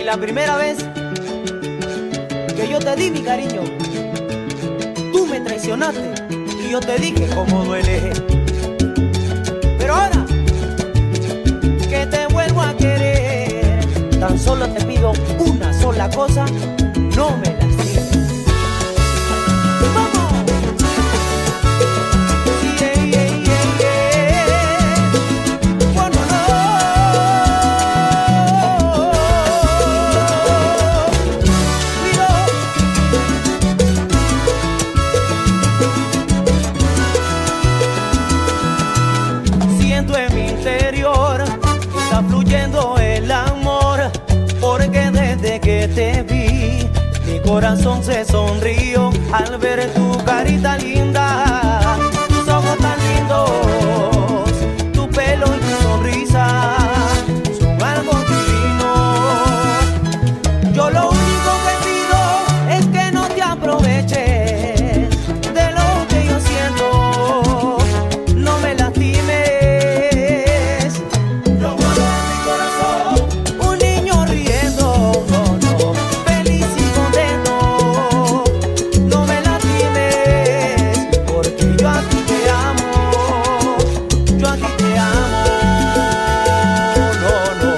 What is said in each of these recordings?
la primera vez que yo te di mi cariño, tú me traicionaste y yo te dije cómo duele. Pero ahora que te vuelvo a querer, tan solo te pido una sola cosa: no me lastimes. ¡Vamos! Yeah, yeah, yeah, yeah. Oh, no, no. Siento en mi interior que está fluyendo el amor, porque desde que te vi mi corazón se sonrió al ver tu carita linda, tus ojos tan lindos, tu pelo y tu sonrisa son algo divino. Yo lo único que pido es que no te aproveches de lo que yo siento, no me lastimes. Yo guardo en mi corazón un niño riendo, no, no, feliz y contento. No me lastimes, porque yo a ti te amo, yo a ti te amo, no, no.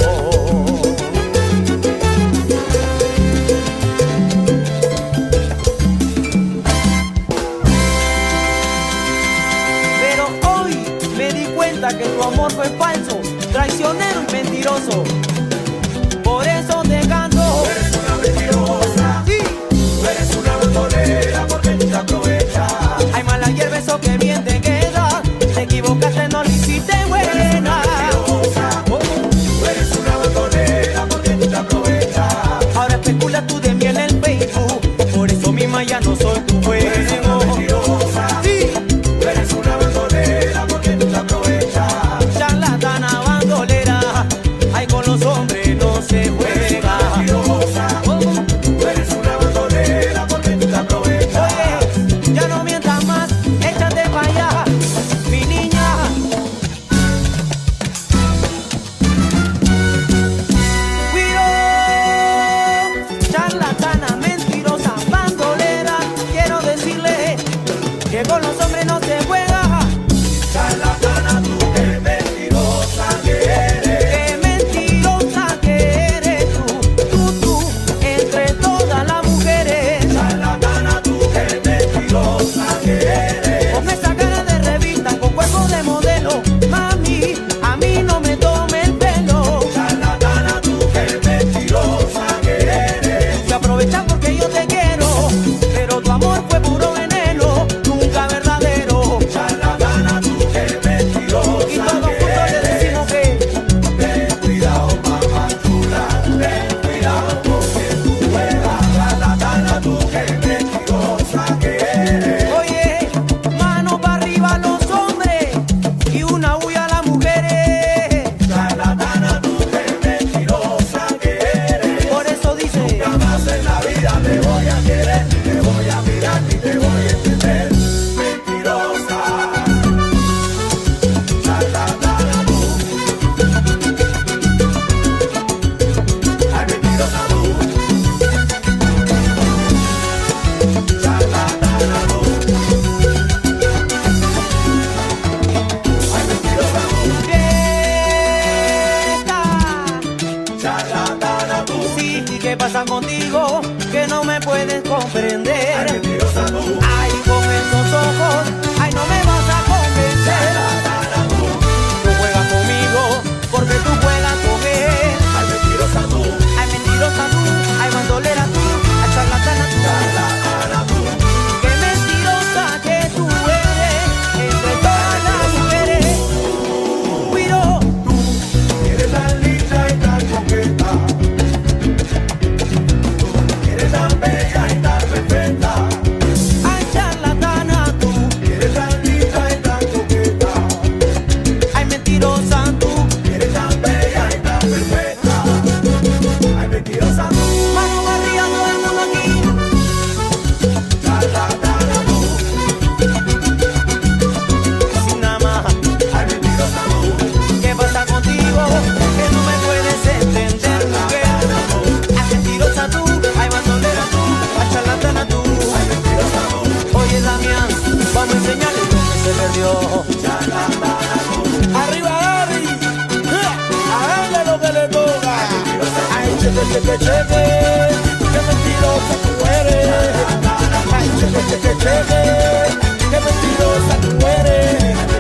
Pero hoy me di cuenta que tu amor fue falso, traicionero y mentiroso. Por eso te canto. Eres una mentirosa, Sí. eres una bandolera, porque tú te aprovechas. Hay mala hierba, eso que bien te queda. Te equivocaste, no lo hiciste buena. Eres una bandolera, porque tú te aprovechas. Ahora especulas tú de mí en el Facebook, por eso misma ya no soy tu Eres una juego. mentirosa, Sí, eres una bandolera, porque tú te aprovechas. charlatana bandolera, ay, con los hombres no se juega. Mentirosa, eres una bandolera, porque tú te aprovechas. Oye, ya no mientas más, échate pa' allá, mi niña. Cuido, charlatana, mentirosa, bandolera, quiero decirle que con los hombres no se juega. Charlatana, tú que mentirosa que eres. Qué mentirosa que eres tú, entre todas las mujeres. Charlatana, tú que mentirosa que eres. Con esa cara de revista, con cuerpo de modelo, mami, a mí no me tome el pelo. Charlatana, tú que mentirosa que eres. Se aprovechan porque yo te quiero, pero tu amor fue puro veneno, nunca verdadero. Charlatana, tú que mentirosa Y todos que juntos le decimos que ten cuidado, mamá chula, ten cuidado porque tú juegas. Charlatana, tú que mentirosa que eres. oye, mano para arriba los hombres y una huya a las mujeres. Charlatana, tú que mentirosa que eres. Por eso dice, Jamás en la vida te voy a querer, te voy a mirar y te voy a entender. Mentirosa. Charlatana, tú. Ay, mentirosa tú. Charlatana tú. Ay, mentirosa tú. fiesta. Charlatana tú. Sí, ¿y qué pasa contigo? Que no me puedes Ay, comprender. mentirosa tú. Ay, con esos ojos, ay, no me vas a convencer. Charlatana tú. Tú juegas conmigo porque tú juegas con él. Ay, mentirosa tú. Ay, mentirosa tú, ay, bandolera tú, ay, charlatana tú. Charlatana tú. Qué mentirosa que tú eres entre todas las mujeres. Cuido, Eres tan linda y tan coqueta. cheque, cheque, qué mentirosa tú eres. Ay, cheque, cheque, cheque, qué mentirosa tú eres.